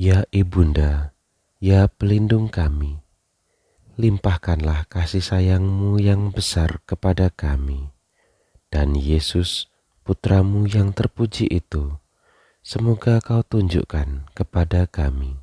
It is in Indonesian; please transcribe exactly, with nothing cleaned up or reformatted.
Ya Ibunda, ya pelindung kami, limpahkanlah kasih sayang-Mu yang besar kepada kami, dan Yesus, Putra-Mu yang terpuji itu, semoga Kau tunjukkan kepada kami.